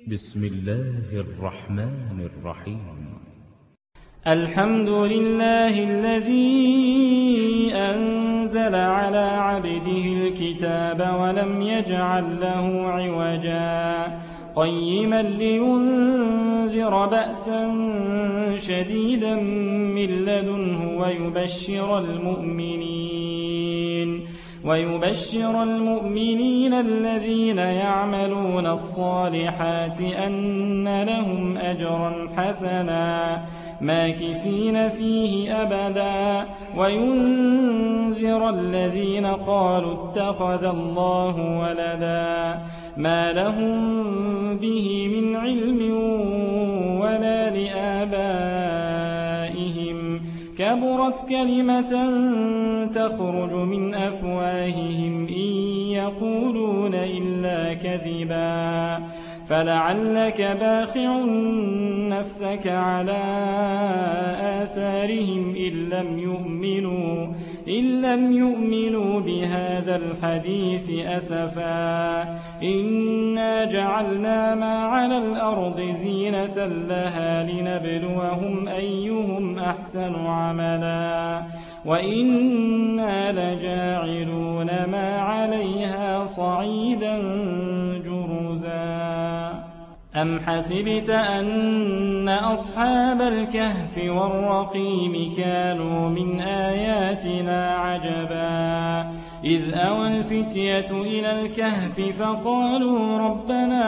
بسم الله الرحمن الرحيم. الحمد لله الذي أنزل على عبده الكتاب ولم يجعل له عوجا قيما لينذر بأسا شديدا من لدنه ويبشر المؤمنين الذين يعملون الصالحات أن لهم أجرا حسنا ماكثين فيه أبدا وينذر الذين قالوا اتخذ الله ولدا ما لهم به من علم ولا لآبائهم كبرت كلمة تخرج من أفواههم إن يقولون إلا كذبا فلعلك باخع نفسك على آثارهم إن لم يؤمنوا بهذا الحديث أسفا إنا جعلنا ما على الأرض زينة لها لنبلوهم أيهم أحسن عملا وإنا لجاعلون ما عليها صعيدا جرزا أم حسبت أن أصحاب الكهف والرقيم كانوا من آياتنا عجبا إذ أوى الفتية إلى الكهف فقالوا ربنا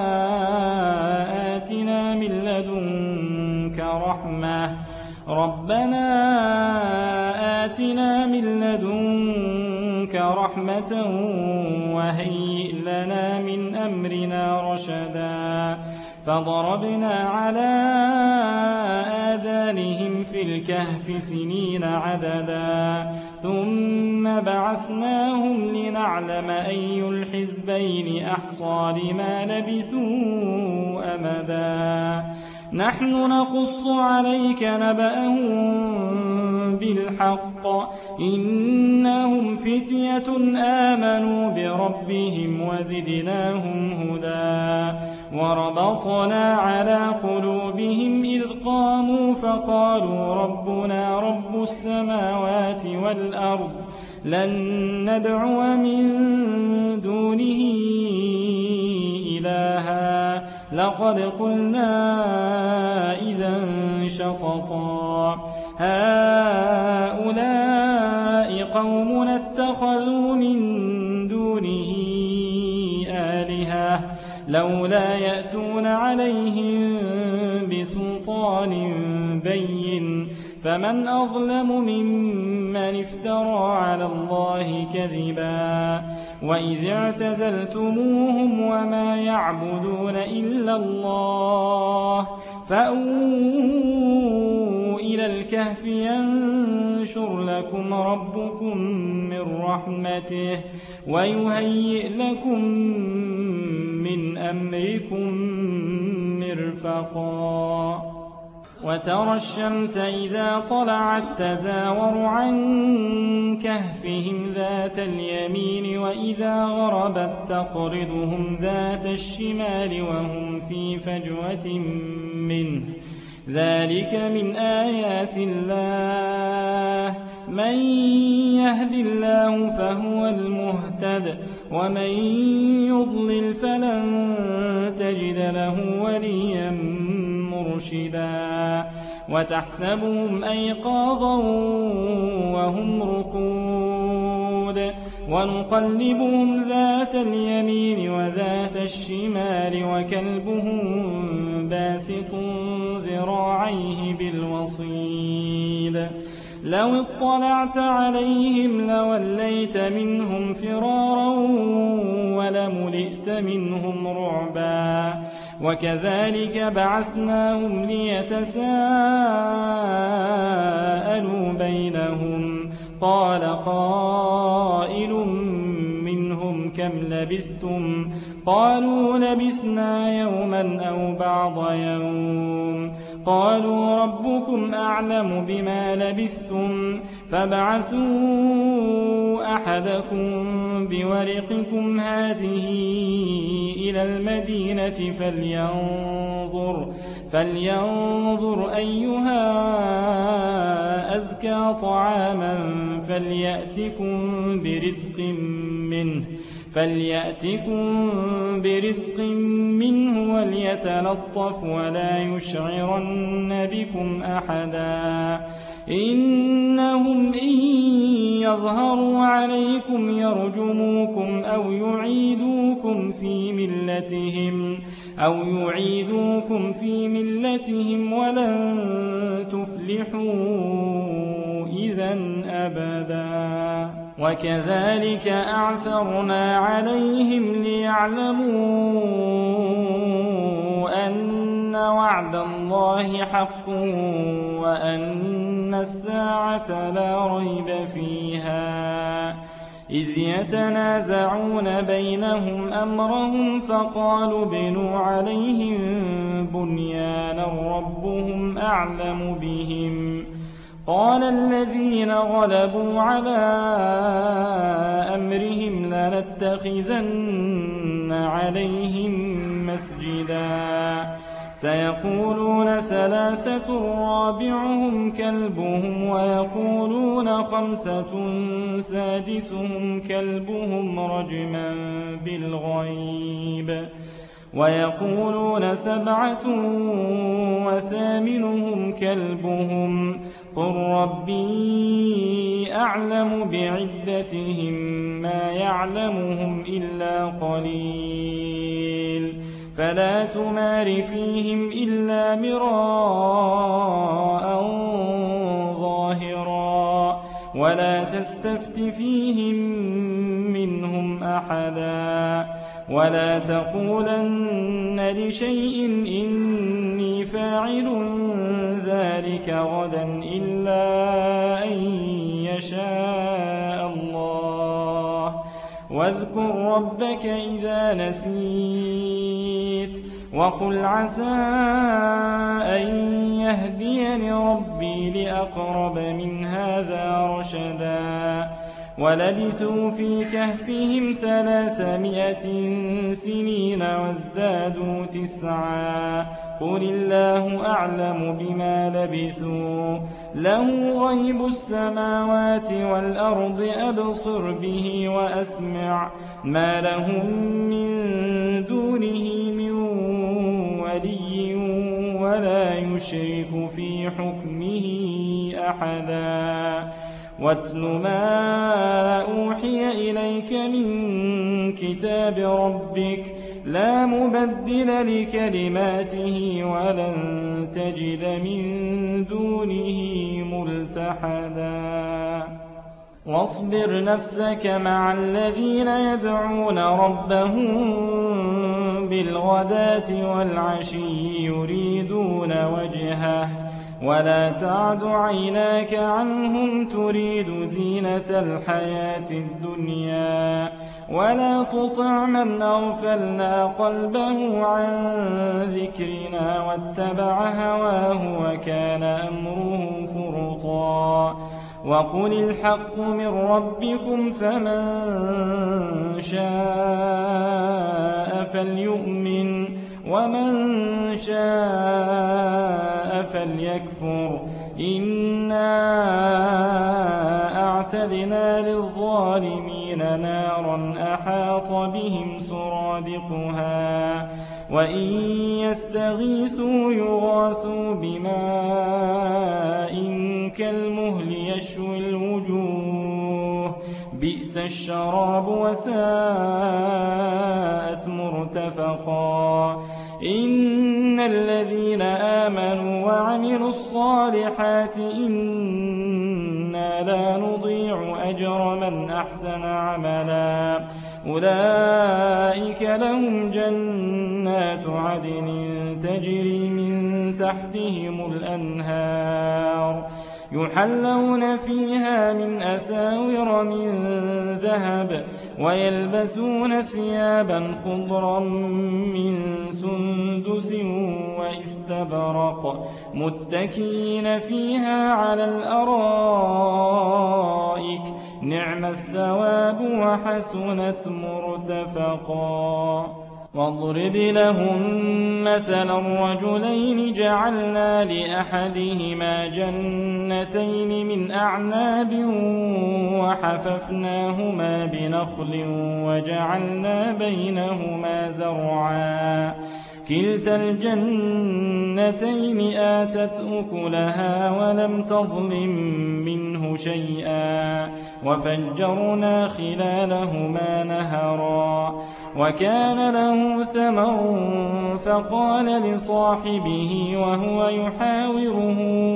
آتنا من لدنك رحمة وهيئ لنا من أمرنا رشدا فضربنا على آذانهم في الكهف سنين عددا ثم بعثناهم لنعلم أي الحزبين أحصى لما لبثوا أمدا نحن نقص عليك نبأهم بالحق إنهم فتية آمنوا بربهم وزدناهم هدى وربطنا على قلوبهم إذ قاموا فقالوا ربنا رب السماوات والأرض لن ندعو من دونه إلها لقد قلنا إذا شططا هؤلاء قومنا اتخذوا من دونه آلهة لولا يأتون عليهم بسلطان بين فمن أظلم ممن افترى على الله كذبا وإذ اعتزلتموهم وما يعبدون إلا الله فأووا إلى الكهف ينشر لكم ربكم من رحمته ويهيئ لكم من أمركم مرفقا وترى الشمس إذا طلعت تزاور عن كهفهم ذات اليمين وإذا غربت تقرضهم ذات الشمال وهم في فجوة منه ذلك من آيات الله من يهد الله فهو المهتد ومن يضلل فلن تجد له وليا مرشدا وتحسبهم أيقاظا وهم رقود ونقلبهم ذات اليمين وذات الشمال وكلبهم باسط ذراعيه بالوصيد لو اطلعت عليهم لوليت منهم فرارا ولملئت منهم رعبا وكذلك بعثناهم ليتساءلوا بينهم قال قائل منهم كم لبثتم قالوا لبثنا يوما أو بعض يوم قالوا ربكم أعلم بما لبثتم فابعثوا أحدكم بورقكم هذه إلى المدينة فلينظر أيها أزكى طعاما فليأتكم برزق منه وليتلطف ولا يشعرن بكم أحدا إنهم إن يظهروا عليكم يرجموكم أو يعيدوكم في ملتهم ولن تفلحوا إذا أبدا وكذلك أعثرنا عليهم ليعلموا أن وعد الله حق وأن الساعة لا ريب فيها إذ يتنازعون بينهم أمرهم فقالوا ابنوا عليهم بنيانا ربهم أعلم بهم قال الذين غلبوا على أمرهم لنتخذن عليهم مسجدا سيقولون 3 رابعهم كلبهم ويقولون 5 سادسهم كلبهم رجما بالغيب ويقولون 7 وثامنهم كلبهم قل ربي أعلم بعدتهم ما يعلمهم إلا قليل فلا تمار فيهم إلا مراء ظاهرا ولا تستفت فيهم منهم أحدا ولا تقولن لشيء إني فاعل ذلك غدا إلا أن يشاء الله واذكر ربك إذا نسيت وقل عسى أن يهديني ربي لأقرب من هذا رشدا ولبثوا في كهفهم 300 سنين وازدادوا 9 قل الله أعلم بما لبثوا له غيب السماوات والأرض أبصر به وأسمع ما لهم من دونه من ولي ولا يشرك في حكمه أحدا واتل ما أوحي إليك من كتاب ربك لا مبدل لكلماته ولن تجد من دونه ملتحدا واصبر نفسك مع الذين يدعون ربهم بالغداة والعشي يريدون وجهه ولا تعد عيناك عنهم تريد زينة الحياة الدنيا ولا تطع من أغفلنا قلبه عن ذكرنا واتبع هواه وكان أمره فرطا وقل الحق من ربكم فمن شاء فليؤمن ومن شاء فليكفر إنا أعتدنا للظالمين نارا أحاط بهم سرادقها وإن يستغيثوا يغاثوا بماء كالمهل يشوي الوجوه بئس الشراب وساءت مرتفقا إن الذين آمنوا وعملوا الصالحات إنا لا نضيع أجر من أحسن عملا أولئك لهم جنات عدن تجري من تحتهم الأنهار يحلون فيها من أساور من ذهب ويلبسون ثيابا خضرا من سندس وإستبرق متكئين فيها على الأرائك نعم الثواب وحسنت مرتفقا واضرب لهم مثلا الرجلين جعلنا لأحدهما جنتين من أعناب وحففناهما بنخل وجعلنا بينهما زرعا كلتا الجنتين آتت أكلها ولم تظلم منه شيئا وفجرنا خلالهما نهرا وكان له ثمر فقال لصاحبه وهو يحاوره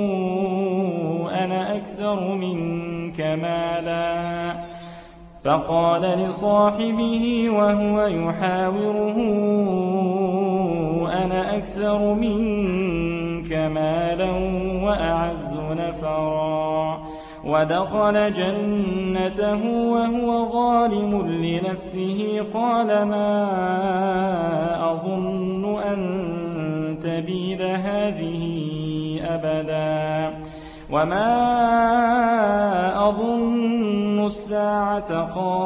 أنا أكثر منك مالا وأعز نفرا ودخل جنته وهو ظالم لنفسه قال ما أظن أن تبيد هذه أبدا وما أظن الساعة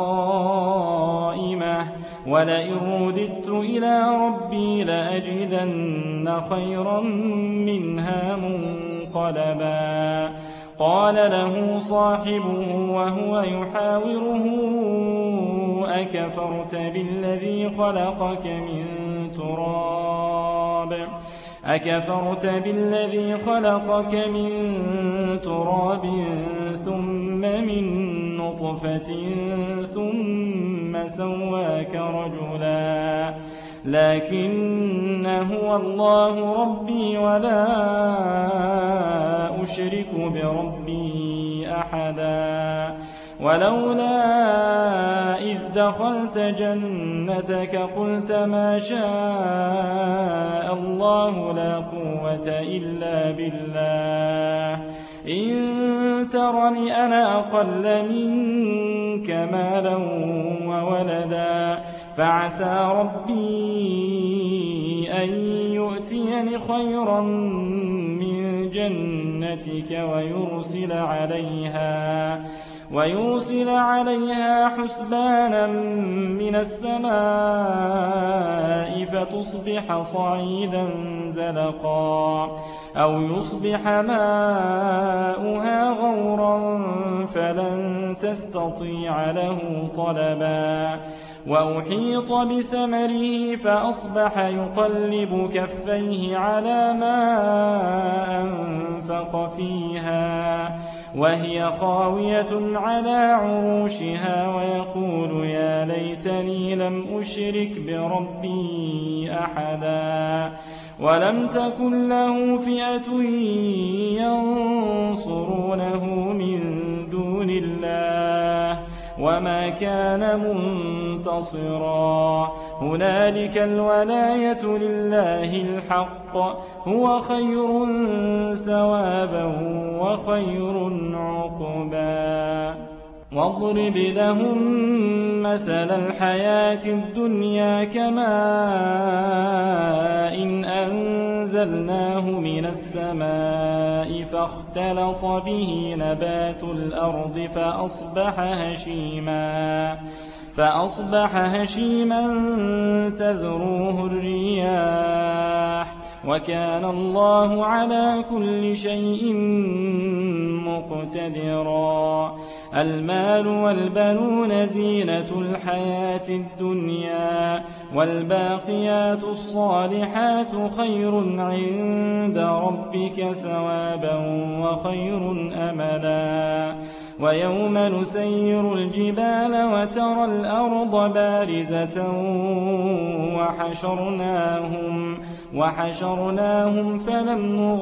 قائمة ولئن رددت إلى ربي لأجدن خيرا منها منقلبا قال له صاحبه وهو يحاوره أكفرت بالذي خلقك من تراب ثم من نطفة ثم سواك رجلا لكن هو الله ربي ولا أشرك بربي أحدا ولولا إذ دخلت جنتك قلت ما شاء الله لا قوة إلا بالله إن ترني أنا أقل منك مالا وولدا فعسى ربي أن يؤتيني خيرا من جنتك ويرسل عليها حسبانا من السماء فتصبح صعيدا زلقا أو يصبح ماؤها غورا فلن تستطيع له طلبا وأحيط بثمره فأصبح يقلب كفيه على ما أنفق فيها وهي خاوية على عروشها ويقول يا ليتني لم أشرك بربي أحدا ولم تكن له فئة ينصرونه من دون الله وما كان منتصرا هنالك الولاية لله الحق هو خير ثوابا وخير عقبا واضرب لهم مثل الحياة الدنيا كماء إن أنزلناه من السماء فاختلط به نبات الأرض فأصبح هشيما تذروه الرياح وكان الله على كل شيء مقتدرا المال والبنون زينة الحياة الدنيا والباقيات الصالحات خير عند ربك ثوابا وخير أملا ويوم نسير الجبال وترى الأرض بارزة وحشرناهم فلم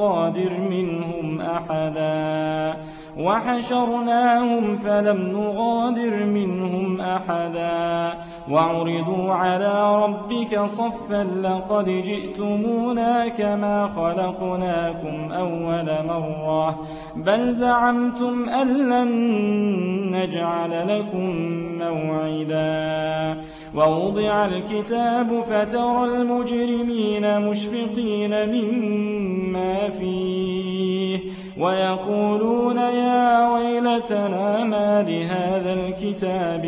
نغادر منهم أحدا وعرضوا على ربك صفا لقد جئتمونا كما خلقناكم أول مرة بل زعمتم أن لن نجعل لكم موعدا ووضع الكتاب فترى المجرمين مشفقين مما فيه ويقولون يا ويلتنا ما لهذا الكتاب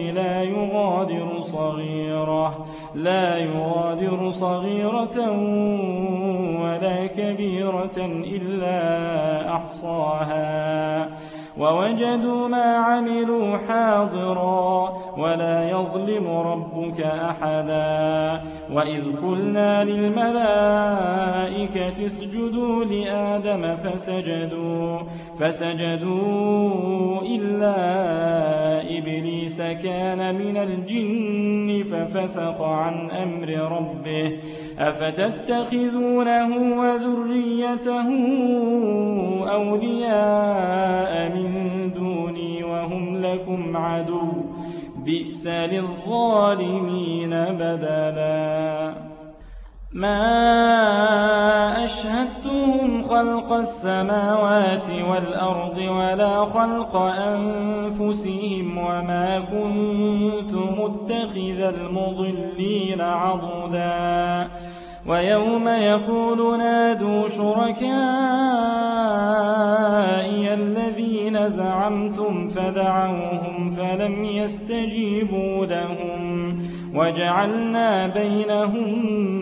لا يغادر صغيرة ولا كبيرة إلا أحصاها ووجدوا ما عملوا حاضرا ولا يظلم ربك أحدا وإذ قلنا للملائكة اسجدوا لآدم فسجدوا إلا إبليس كان من الجن ففسق عن أمر ربه أفتتخذونه وذريته أولياء من دوني وهم لكم عدو بئس للظالمين بدلا ما أشهدتهم خلق السماوات والأرض ولا خلق أنفسهم وما كنت متخذ المضلين عضدا ويوم يقول نادوا شركائي الذين زعمتم فدعوهم فلم يستجيبوا لهم وجعلنا بينهم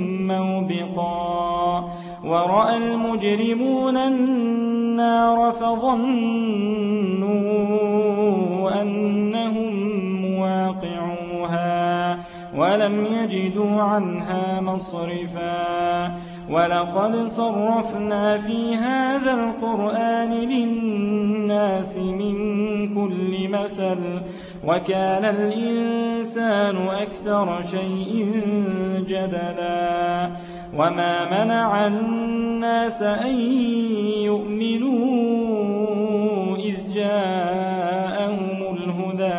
موبقا ورأى المجرمون النار فظنوا أنهم مواقعوها ولم يجدوا عنها مصرفا ولقد صرفنا في هذا القرآن للناس من كل مثل وكان الإنسان أكثر شيء جدلا وما منع الناس أن يؤمنوا إذ جاءهم الهدى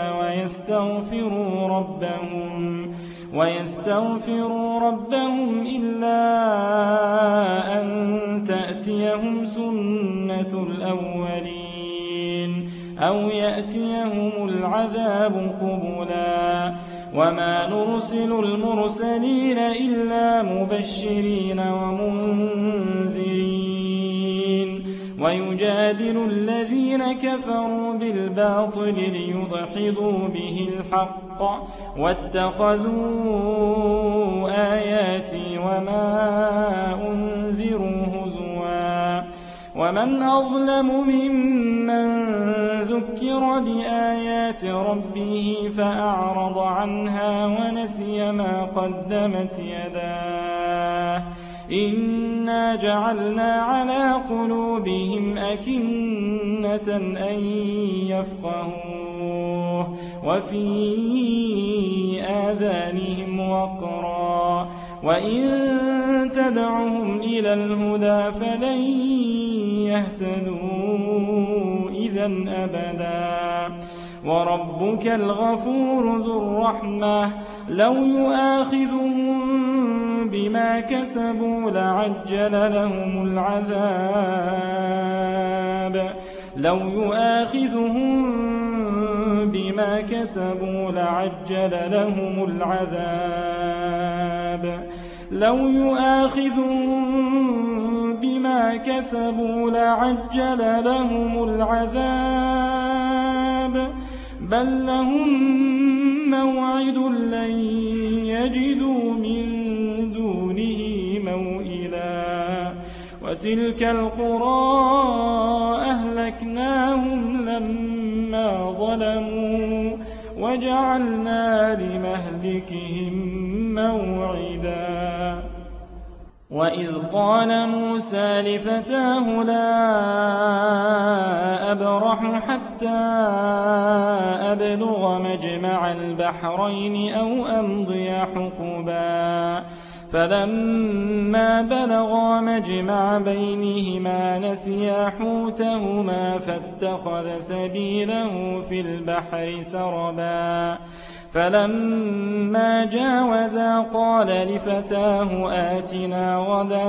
ويستغفروا ربهم إلا أن تأتيهم سنة الأولين أو يأتيهم العذاب قبلا وما نرسل المرسلين إلا مبشرين ومنذرين ويجادل الذين كفروا بالباطل ليدحضوا به الحق واتخذوا آياتي وما أنذروا هزوا ومن أظلم ممن ذكر بآيات ربه فأعرض عنها ونسي ما قدمت يداه إنا جعلنا على قلوبهم أكنة أن يفقهوه وفي آذانهم وقرا وإن تدعهم إلى الهدى فلن يهتدوا إذا أبدا وربك الغفور ذو الرحمة لو يؤاخذهم بما كسبوا لعجل لهم العذاب بل لهم موعد لن يجدوا من دونه موئلا وتلك القرى أهلكناهم لما ظلموا وجعلنا لمهلكهم موعدا وإذ قال موسى لفتاه لا أبرح حتى أبلغ مجمع البحرين أو أمضي حقبا فلما بلغا مجمع بينهما نسيا حوتهما فاتخذ سبيله في البحر سربا فلما جاوزا قال لفتاه آتنا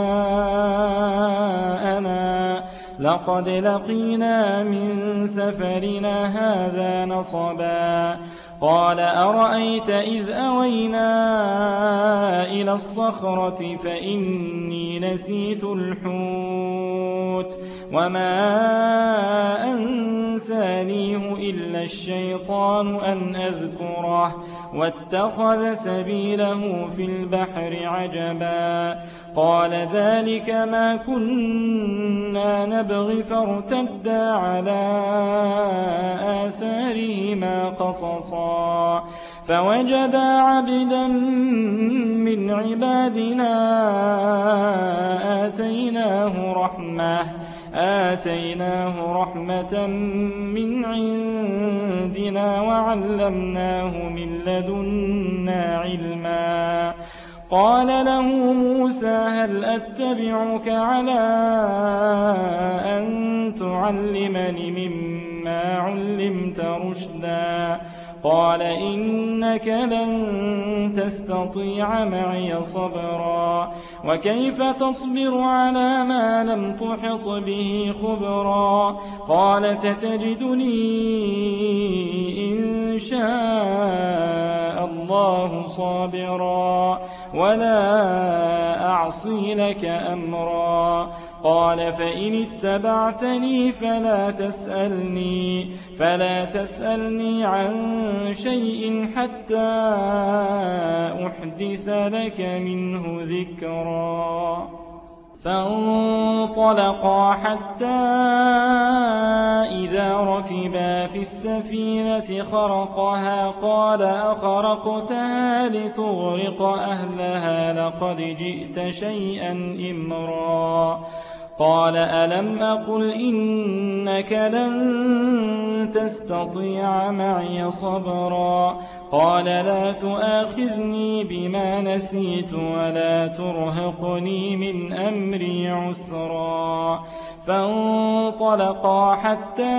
غداءنا لقد لقينا من سفرنا هذا نصبا قال أرأيت إذ أوينا إلى الصخرة فإني نسيت الحوت وما أنسانيه إلا الشيطان أن أذكره واتخذ سبيله في البحر عجبا قال ذلك ما كنا نبغي فارتدا على آثارهما قصصا فوجدا عبدا من عبادنا آتيناه رحمة من عندنا وعلمناه من لدنا علما قال له موسى هل أتبعك على أن تعلمني مما علمت رشدا قال إنك لن تستطيع معي صبرا وكيف تصبر على ما لم تحط به خبرا قال ستجدني إن شاء الله صابرا ولا أعصي لك أمرا قال فإن اتبعتني فلا تسألني عن شيء حتى أحدث لك منه ذكرا فانطلقا حتى إذا ركبا في السفينة خرقها قال أخرقتها لتغرق أهلها لقد جئت شيئا إمرا قال ألم أقل إنك لن تستطيع معي صبرا قال لا تؤاخذني بما نسيت ولا ترهقني من أمري عسرا فانطلقا حتى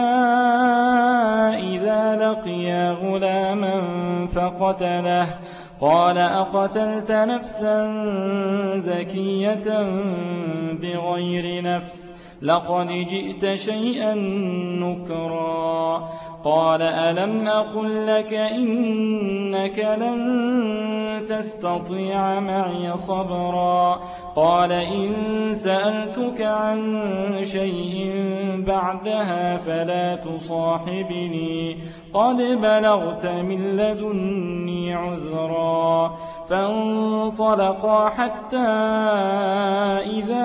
إذا لقيا غلاما فقتله قال أقتلت نفسا زكية بغير نفس لقد جئت شيئا نكرا قال ألم أقل لك إنك لن تستطيع معي صبرا قال إن سألتك عن شيء بعدها فلا تصاحبني قد بلغت من لدني عذرا فانطلقا حتى إذا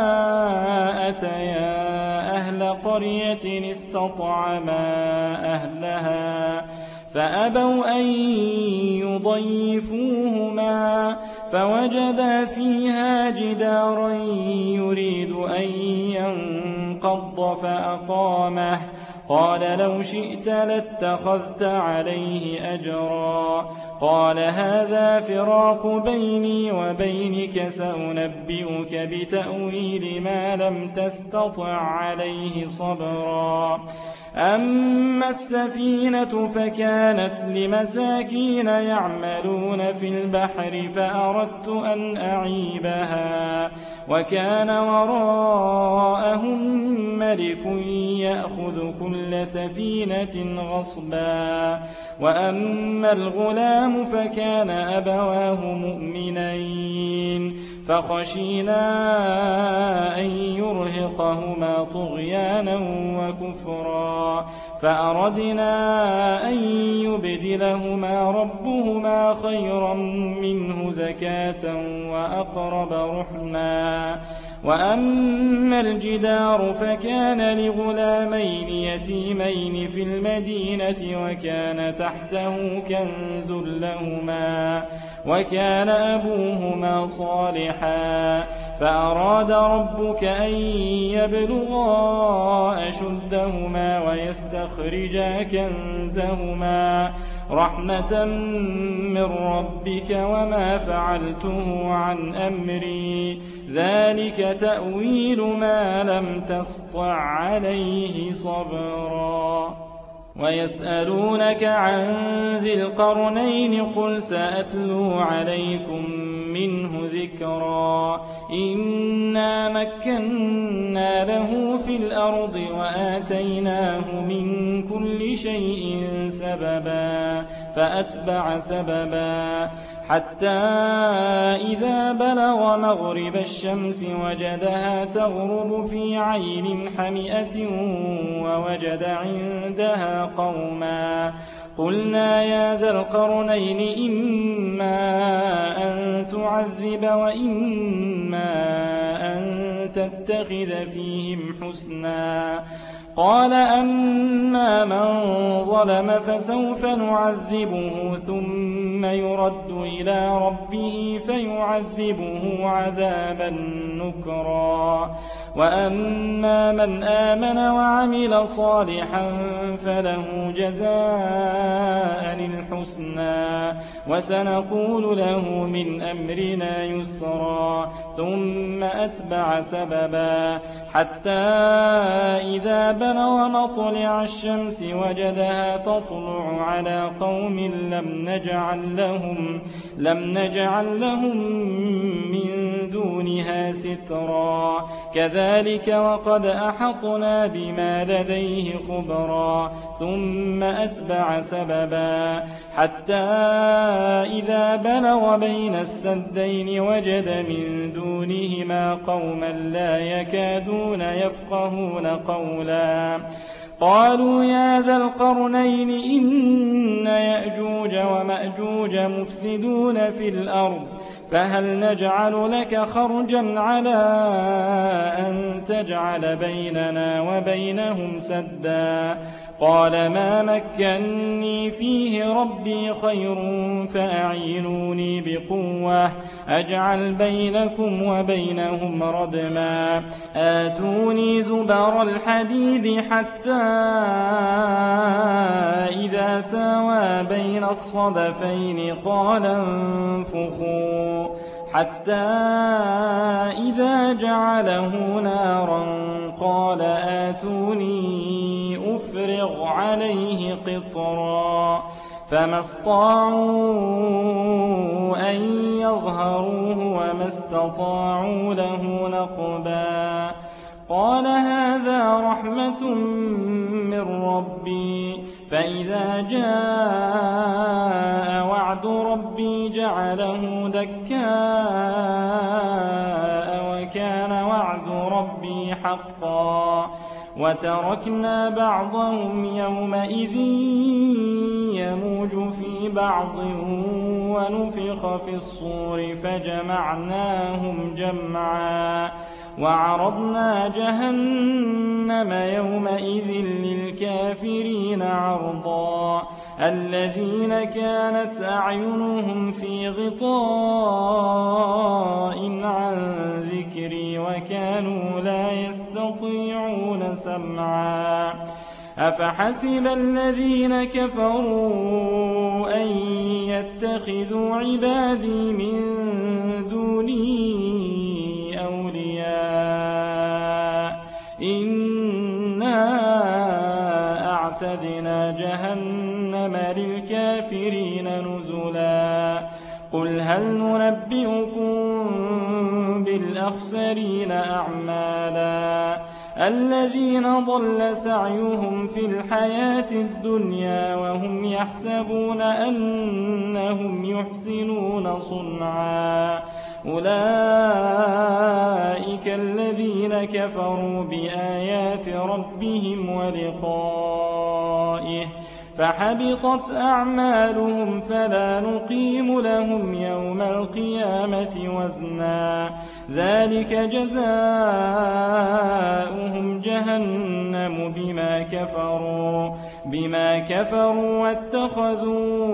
أتيا أهل قرية استطعما أهلها فأبوا أن يضيفوهما فوجدا فيها جدارا يريد أن ينقض فأقامه قال لو شئت لاتخذت عليه أجرا قال هذا فراق بيني وبينك سأنبئك بتأويل ما لم تستطع عليه صبرا أما السفينة فكانت لمساكين يعملون في البحر فأردت أن أعيبها وكان وراءهم ملك يأخذ كل سفينة غصبا وأما الغلام فكان أبواه مؤمنين فخشينا أن يرهقهما طغيانا وكفرا فأردنا أن يبدلهما ربهما خيرا منه زكاة وأقرب رحما وأما الجدار فكان لغلامين يتيمين في المدينة وكان تحته كنز لهما وكان أبوهما صالحا فأراد ربك أن يبلغا أشدهما ويستخرجا كنزهما رحمة من ربك وما فعلته عن أمري ذلك تأويل ما لم تسطع عليه صبرا ويسألونك عن ذي القرنين قل سأتلو عليكم منه ذكرا إنا مكنا له في الأرض وآتيناه من كل شيء سببا فأتبع سببا حتى إذا بلغ مغرب الشمس وجدها تغرب في عين حمئة ووجد عندها قوما قلنا يا ذا القرنين إما أن تعذب وإما أن تتخذ فيهم حسنا قال أما من ظلم فسوف نعذبه ثم يرد إلى ربه فيعذبه عذابا نكرا وأما من آمن وعمل صالحا فله جزاء الحسنى وسنقول له من أمرنا يسرا ثم أتبع سببا حتى إذا بلغ مطلع الشمس وجدها تطلع على قوم لم نجعل لهم من دونها سترا كذلك وقد أحطنا بما لديه خبرا ثم أتبع سببا حتى إذا بلغ بين السدين وجد من دونهما قوما لا يكادون يفقهون قولا قالوا يا ذا القرنين إن يأجوج ومأجوج مفسدون في الأرض فهل نجعل لك خرجا على أن تجعل بيننا وبينهم سدا قال ما مكني فيه ربي خير فأعينوني بقوة أجعل بينكم وبينهم ردما آتوني زبر الحديد حتى إذا ساوى بين الصدفين قال انفخوا حتى إذا جعله نارا قال آتوني أفرغ عليه قطرا فما استطاعوا أن يظهروه وما استطاعوا له نقبا قال هذا رحمة من ربي فإذا جاء وعد ربي جعله دكاء وكان وعد ربي حقا وتركنا بعضهم يومئذ يموج في بعض ونفخ في الصور فجمعناهم جمعا وعرضنا جهنم يومئذ للكافرين عرضا الذين كانت أعينهم في غطاء عن ذكري وكانوا لا يستطيعون سمعا أفحسب الذين كفروا أن يتخذوا عبادي من دوني أولياء إنا أعتدنا جهنم للكافرين نزلا قل هل ننبئكم بالأخسرين أعمالا الذين ضل سعيهم في الحياة الدنيا وهم يحسبون أنهم يحسنون صنعا أولئك الذين كفروا بآيات ربهم ولقائه فحبطت أعمالهم فلا نقيم لهم يوم القيامة وزنا ذلك جزاؤهم جهنم بما كفروا واتخذوا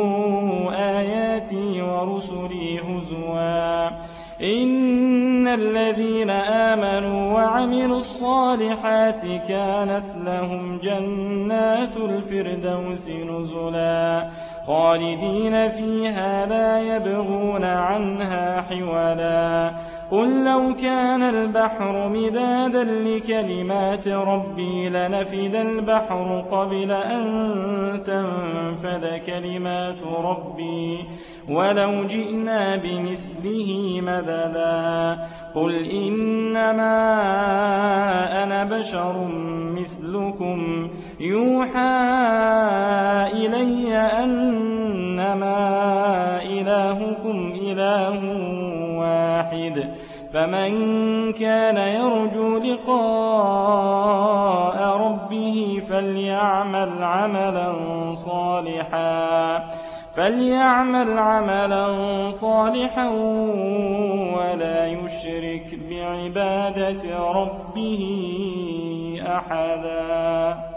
آياتي ورسلي هزوا إن الذين آمنوا وعملوا الصالحات كانت لهم جنات الفردوس نزلا خالدين فيها لا يبغون عنها حولا قل لو كان البحر مدادا لكلمات ربي لنفد البحر قبل أن تنفد كلمات ربي ولو جئنا بمثله مددا قل إنما أنا بشر مثلكم يوحى إلي أن إله واحد فمن كان يرجو لقاء ربه فليعمل عملا صالحا ولا يشرك بعبادة ربه أحدا.